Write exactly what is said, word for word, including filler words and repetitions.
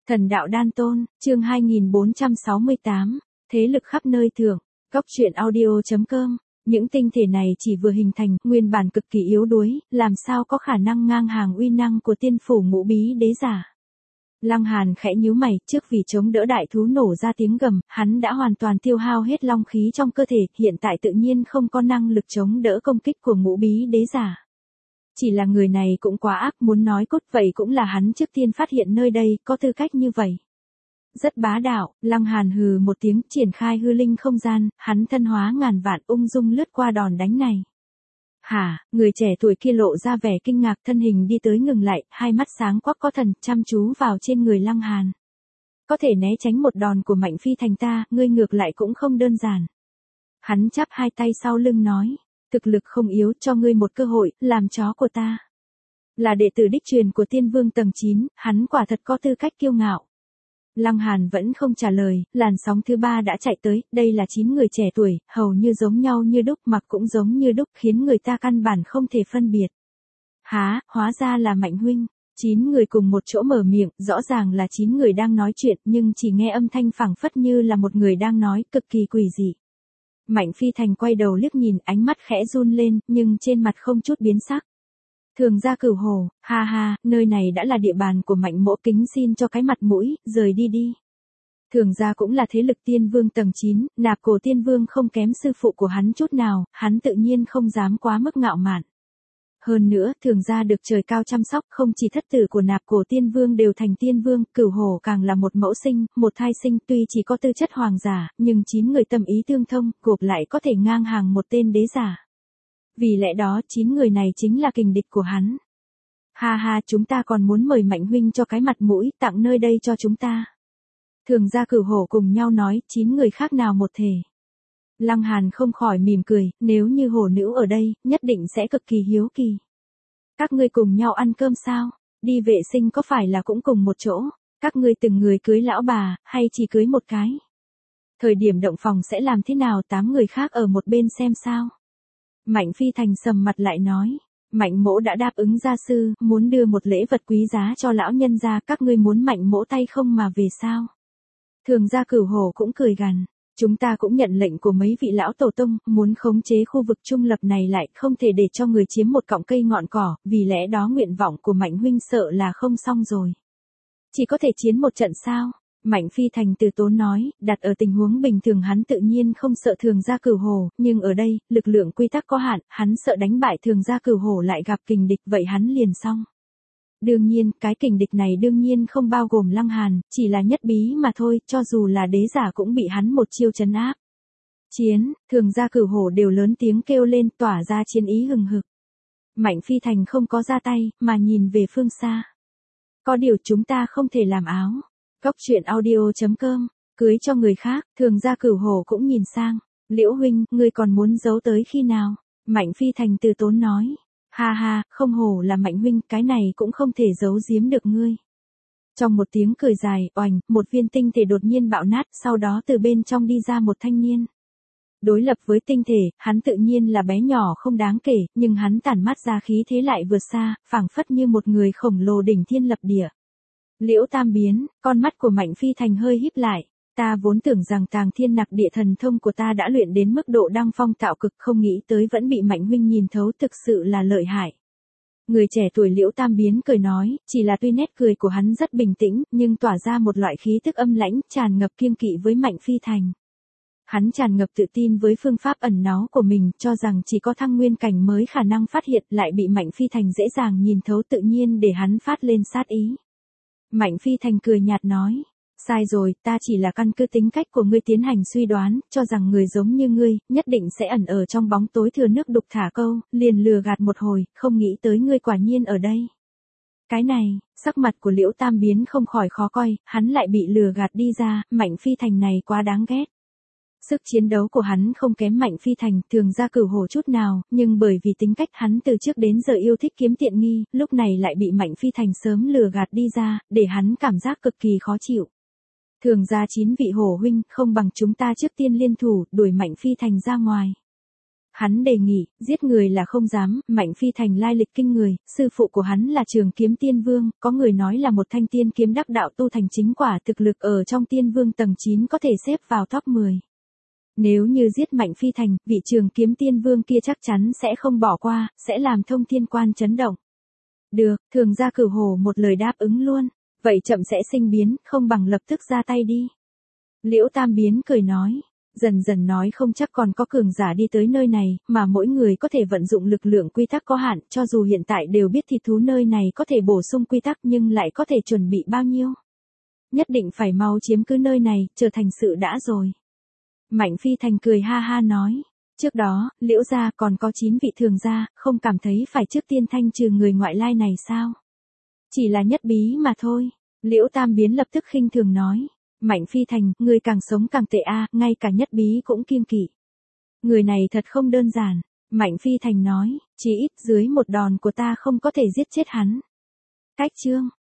Thần đạo đan tôn, chương hai nghìn bốn trăm sáu mươi tám, thế lực khắp nơi thượng, góc truyện audio.com, những tinh thể này chỉ vừa hình thành, nguyên bản cực kỳ yếu đuối, làm sao có khả năng ngang hàng uy năng của tiên phủ ngũ bí đế giả. Lăng Hàn khẽ nhíu mày, trước vì chống đỡ đại thú nổ ra tiếng gầm, hắn đã hoàn toàn tiêu hao hết long khí trong cơ thể, hiện tại tự nhiên không có năng lực chống đỡ công kích của ngũ bí đế giả. Chỉ là người này cũng quá ác, muốn nói cốt vậy cũng là hắn trước tiên phát hiện nơi đây, có tư cách như vậy. Rất bá đạo, Lăng Hàn hừ một tiếng, triển khai hư linh không gian, hắn thân hóa ngàn vạn ung dung lướt qua đòn đánh này. Hả, người trẻ tuổi kia lộ ra vẻ kinh ngạc, thân hình đi tới ngừng lại, hai mắt sáng quắc có thần, chăm chú vào trên người Lăng Hàn. Có thể né tránh một đòn của Mạnh Phi Thành ta, ngươi ngược lại cũng không đơn giản. Hắn chắp hai tay sau lưng nói. Thực lực không yếu, cho ngươi một cơ hội, làm chó của ta. Là đệ tử đích truyền của tiên vương tầng chín, hắn quả thật có tư cách kiêu ngạo. Lăng Hàn vẫn không trả lời, làn sóng thứ ba đã chạy tới, đây là chín người trẻ tuổi, hầu như giống nhau như đúc, mặc cũng giống như đúc, khiến người ta căn bản không thể phân biệt. Há, hóa ra là Mạnh huynh. Chín người cùng một chỗ mở miệng, rõ ràng là chín người đang nói chuyện, nhưng chỉ nghe âm thanh phảng phất như là một người đang nói, cực kỳ quỷ dị. Mạnh Phi Thành quay đầu liếc nhìn, ánh mắt khẽ run lên, nhưng trên mặt không chút biến sắc. Thường gia Cửu Hồ, ha ha, nơi này đã là địa bàn của Mạnh mỗ, kính xin cho cái mặt mũi, rời đi đi. Thường gia cũng là thế lực tiên vương tầng chín, Nạp Cổ tiên vương không kém sư phụ của hắn chút nào, hắn tự nhiên không dám quá mức ngạo mạn. Hơn nữa, Thường gia được trời cao chăm sóc, không chỉ thất tử của Nạp Cổ tiên vương đều thành tiên vương, Cửu Hổ càng là một mẫu sinh, một thai sinh, tuy chỉ có tư chất hoàng giả, nhưng chín người tâm ý tương thông, gộp lại có thể ngang hàng một tên đế giả. Vì lẽ đó, chín người này chính là kình địch của hắn. Ha ha, chúng ta còn muốn mời Mạnh huynh cho cái mặt mũi, tặng nơi đây cho chúng ta. Thường gia Cửu Hổ cùng nhau nói, chín người khác nào một thể. Lăng Hàn không khỏi mỉm cười, nếu như hổ nữ ở đây, nhất định sẽ cực kỳ hiếu kỳ. Các ngươi cùng nhau ăn cơm sao? Đi vệ sinh có phải là cũng cùng một chỗ? Các ngươi từng người cưới lão bà, hay chỉ cưới một cái? Thời điểm động phòng sẽ làm thế nào, tám người khác ở một bên xem sao? Mạnh Phi Thành sầm mặt lại nói. Mạnh mỗ đã đáp ứng gia sư, muốn đưa một lễ vật quý giá cho lão nhân gia, các ngươi muốn Mạnh mỗ tay không mà về sao? Thường gia Cửu Hổ cũng cười gằn. Chúng ta cũng nhận lệnh của mấy vị lão tổ tông, muốn khống chế khu vực trung lập này lại, không thể để cho người chiếm một cọng cây ngọn cỏ, vì lẽ đó nguyện vọng của Mạnh huynh sợ là không xong rồi. Chỉ có thể chiến một trận sao? Mạnh Phi Thành từ tốn nói, đặt ở tình huống bình thường hắn tự nhiên không sợ Thường gia Cửu Hổ, nhưng ở đây, lực lượng quy tắc có hạn, hắn sợ đánh bại Thường gia Cửu Hổ lại gặp kình địch, vậy hắn liền xong. Đương nhiên, cái kình địch này đương nhiên không bao gồm Lăng Hàn, chỉ là nhất bí mà thôi, cho dù là đế giả cũng bị hắn một chiêu trấn áp. Chiến, Thường gia Cửu Hổ đều lớn tiếng kêu lên, tỏa ra chiến ý hừng hực. Mạnh Phi Thành không có ra tay, mà nhìn về phương xa. Có điều chúng ta không thể làm áo. Góc truyện audio.com, cưới cho người khác, Thường gia Cửu Hổ cũng nhìn sang. Liễu huynh, ngươi còn muốn giấu tới khi nào? Mạnh Phi Thành từ tốn nói. Ha ha, không hổ là Mạnh huynh, cái này cũng không thể giấu giếm được ngươi. Trong một tiếng cười dài, oành, một viên tinh thể đột nhiên bạo nát, sau đó từ bên trong đi ra một thanh niên. Đối lập với tinh thể, hắn tự nhiên là bé nhỏ không đáng kể, nhưng hắn tản mát ra khí thế lại vượt xa, phảng phất như một người khổng lồ đỉnh thiên lập địa. Liễu Tam Biến, con mắt của Mạnh Phi Thành hơi híp lại. Ta vốn tưởng rằng Tàng Thiên Nặc Địa thần thông của ta đã luyện đến mức độ đăng phong tạo cực, không nghĩ tới vẫn bị Mạnh huynh nhìn thấu, thực sự là lợi hại. Người trẻ tuổi Liễu Tam Biến cười nói, chỉ là tuy nét cười của hắn rất bình tĩnh, nhưng tỏa ra một loại khí tức âm lãnh, tràn ngập kiêng kỵ với Mạnh Phi Thành. Hắn tràn ngập tự tin với phương pháp ẩn náu của mình, cho rằng chỉ có thăng nguyên cảnh mới khả năng phát hiện, lại bị Mạnh Phi Thành dễ dàng nhìn thấu, tự nhiên để hắn phát lên sát ý. Mạnh Phi Thành cười nhạt nói. Sai rồi, ta chỉ là căn cứ tính cách của ngươi tiến hành suy đoán, cho rằng người giống như ngươi, nhất định sẽ ẩn ở trong bóng tối thừa nước đục thả câu, liền lừa gạt một hồi, không nghĩ tới ngươi quả nhiên ở đây. Cái này, sắc mặt của Liễu Tam Biến không khỏi khó coi, hắn lại bị lừa gạt đi ra, Mạnh Phi Thành này quá đáng ghét. Sức chiến đấu của hắn không kém Mạnh Phi Thành, Thường gia Cửu Hổ chút nào, nhưng bởi vì tính cách hắn từ trước đến giờ yêu thích kiếm tiện nghi, lúc này lại bị Mạnh Phi Thành sớm lừa gạt đi ra, để hắn cảm giác cực kỳ khó chịu. Thường gia chín vị hổ huynh, không bằng chúng ta trước tiên liên thủ, đuổi Mạnh Phi Thành ra ngoài. Hắn đề nghị, giết người là không dám, Mạnh Phi Thành lai lịch kinh người, sư phụ của hắn là Trường Kiếm Tiên Vương, có người nói là một thanh tiên kiếm đắc đạo tu thành chính quả, thực lực ở trong Tiên Vương tầng chín có thể xếp vào top mười. Nếu như giết Mạnh Phi Thành, vị Trường Kiếm Tiên Vương kia chắc chắn sẽ không bỏ qua, sẽ làm thông thiên quan chấn động. Được, Thường gia Cửu Hổ một lời đáp ứng luôn, vậy chậm sẽ sinh biến, không bằng lập tức ra tay đi. Liễu Tam Biến cười nói. Dần dần nói không chắc còn có cường giả đi tới nơi này, mà mỗi người có thể vận dụng lực lượng quy tắc có hạn, cho dù hiện tại đều biết thịt thú nơi này có thể bổ sung quy tắc nhưng lại có thể chuẩn bị bao nhiêu. Nhất định phải mau chiếm cứ nơi này, trở thành sự đã rồi. Mạnh Phi Thành cười ha ha nói. Trước đó, Liễu gia còn có chín vị thường gia, không cảm thấy phải trước tiên thanh trừ người ngoại lai này sao? Chỉ là nhất bí mà thôi. Liễu Tam Biến lập tức khinh thường nói. Mạnh Phi Thành, người càng sống càng tệ a, ngay cả nhất bí cũng kiêng kỵ. Người này thật không đơn giản. Mạnh Phi Thành nói, chỉ ít dưới một đòn của ta không có thể giết chết hắn. Cách chương.